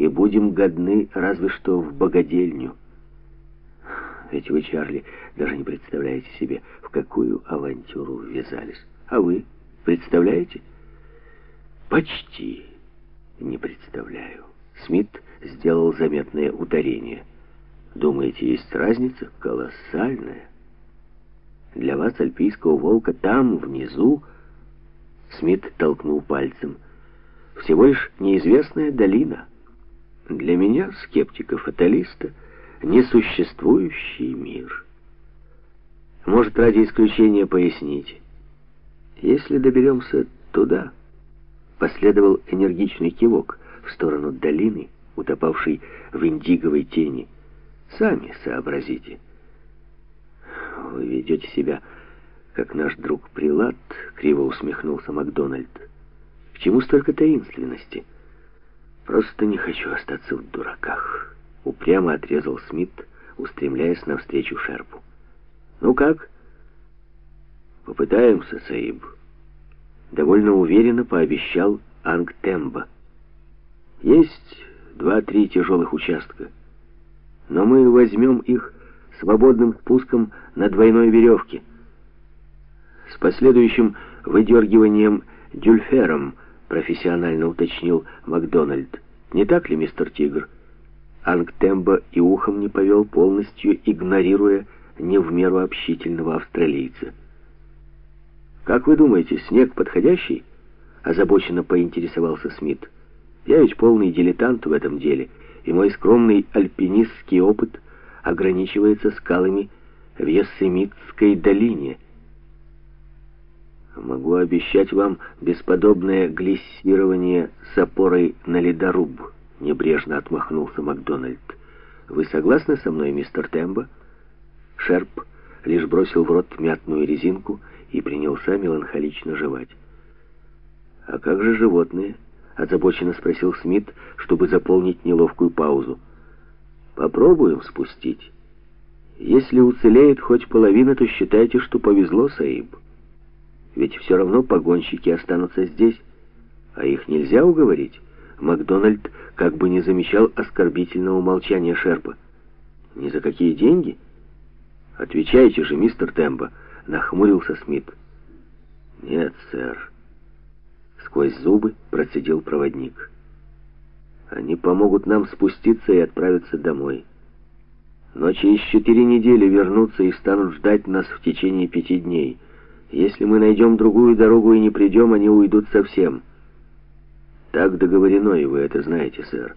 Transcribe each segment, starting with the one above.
будем годны разве что в богадельню. Ведь вы, Чарли, даже не представляете себе, в какую авантюру ввязались. А вы представляете? Почти не представляю. Смит сделал заметное ударение. Думаете, есть разница? Колоссальная. Для вас, альпийского волка, там, внизу, Смит толкнул пальцем, всего лишь неизвестная долина. Для меня, скептика-фаталиста, несуществующий мир. Может, ради исключения поясните. Если доберемся туда, последовал энергичный кивок в сторону долины, утопавшей в индиговой тени. Сами сообразите. Вы ведете себя, как наш друг Прилад, криво усмехнулся Макдональд. К чему столько таинственности? Просто не хочу остаться в дураках. Упрямо отрезал Смит, устремляясь навстречу Шерпу. Ну как? Попытаемся, Саиб. Довольно уверенно пообещал Ангтемба. Есть 2-3 тяжелых участка, но мы возьмем их свободным спуском на двойной веревке, с последующим выдергиванием дюльфером, профессионально уточнил Макдональд. Не так ли, мистер Тигр? Ангтемба и ухом не повел, полностью игнорируя не в меру общительного австралийца. «Как вы думаете, снег подходящий?» — озабоченно поинтересовался Смит. «Я ведь полный дилетант в этом деле, и мой скромный альпинистский опыт ограничивается скалами в Йосемитской долине. Могу обещать вам бесподобное глиссирование с опорой на ледоруб», — небрежно отмахнулся Макдональд. «Вы согласны со мной, мистер Тембо?» Шерп лишь бросил в рот мятную резинку и принялся меланхолично жевать. «А как же животные?» — озабоченно спросил Смит, чтобы заполнить неловкую паузу. «Попробуем спустить. Если уцелеет хоть половина, то считайте, что повезло, Саиб. Ведь все равно погонщики останутся здесь, а их нельзя уговорить». Макдональд как бы не замечал оскорбительного молчания Шерпа. «Ни за какие деньги?» «Отвечайте же, мистер Тембо», — нахмурился Смит. «Нет, сэр», — сквозь зубы процедил проводник. «Они помогут нам спуститься и отправиться домой. Но через 4 недели вернутся и станут ждать нас в течение 5 дней. Если мы найдем другую дорогу и не придем, они уйдут совсем. Так договорено, и вы это знаете, сэр».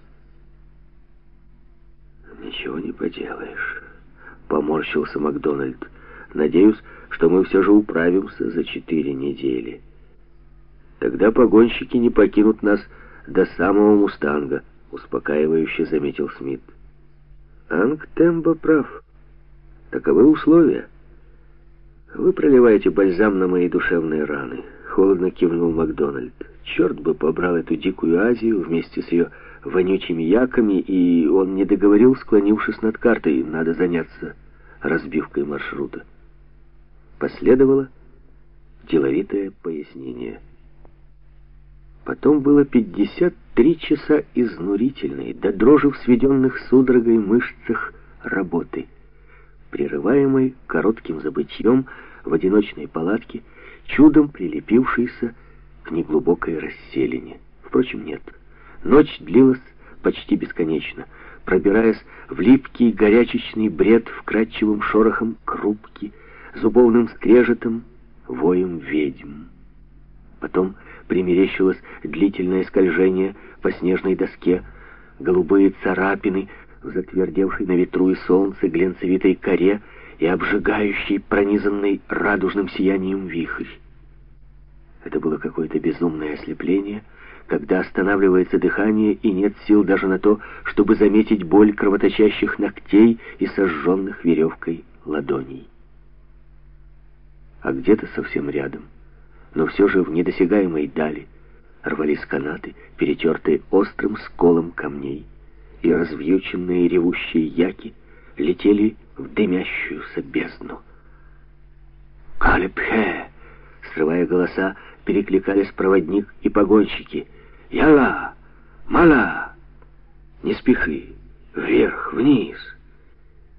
«Ничего не поделаешь», — поморщился Макдональд. «Надеюсь, что мы все же управимся за 4 недели. Тогда погонщики не покинут нас до самого Мустанга», — успокаивающе заметил Смит. «Ангтембо прав. Таковы условия. Вы проливаете бальзам на мои душевные раны», — холодно кивнул Макдональд. «Черт бы побрал эту дикую Азию вместе с ее вонючими яками», и он не договорил, склонившись над картой. «Надо заняться разбивкой маршрута». Последовало деловитое пояснение. Потом было 53 часа изнурительной, до дрожи в сведенных судорогой мышцах работы, прерываемой коротким забытьем в одиночной палатке, чудом прилепившейся к неглубокой расселине. Впрочем, нет. Ночь длилась почти бесконечно, пробираясь в липкий горячечный бред вкрадчивым шорохом крупки, зубовным скрежетом, воем ведьм. Потом примерещилось длительное скольжение по снежной доске, голубые царапины в затвердевшей на ветру и солнце глянцевитой коре и обжигающей, пронизанной радужным сиянием вихрь. Это было какое-то безумное ослепление, когда останавливается дыхание и нет сил даже на то, чтобы заметить боль кровоточащих ногтей и сожженных веревкой ладоней. А где-то совсем рядом, но все же в недосягаемой дали, рвались канаты, перетертые острым сколом камней, и развьюченные ревущие яки летели в дымящуюся бездну. «Калепхе!» — срывая голоса, перекликались проводник и погонщики. «Яла! Мала!» Не спеши. Вверх, вниз.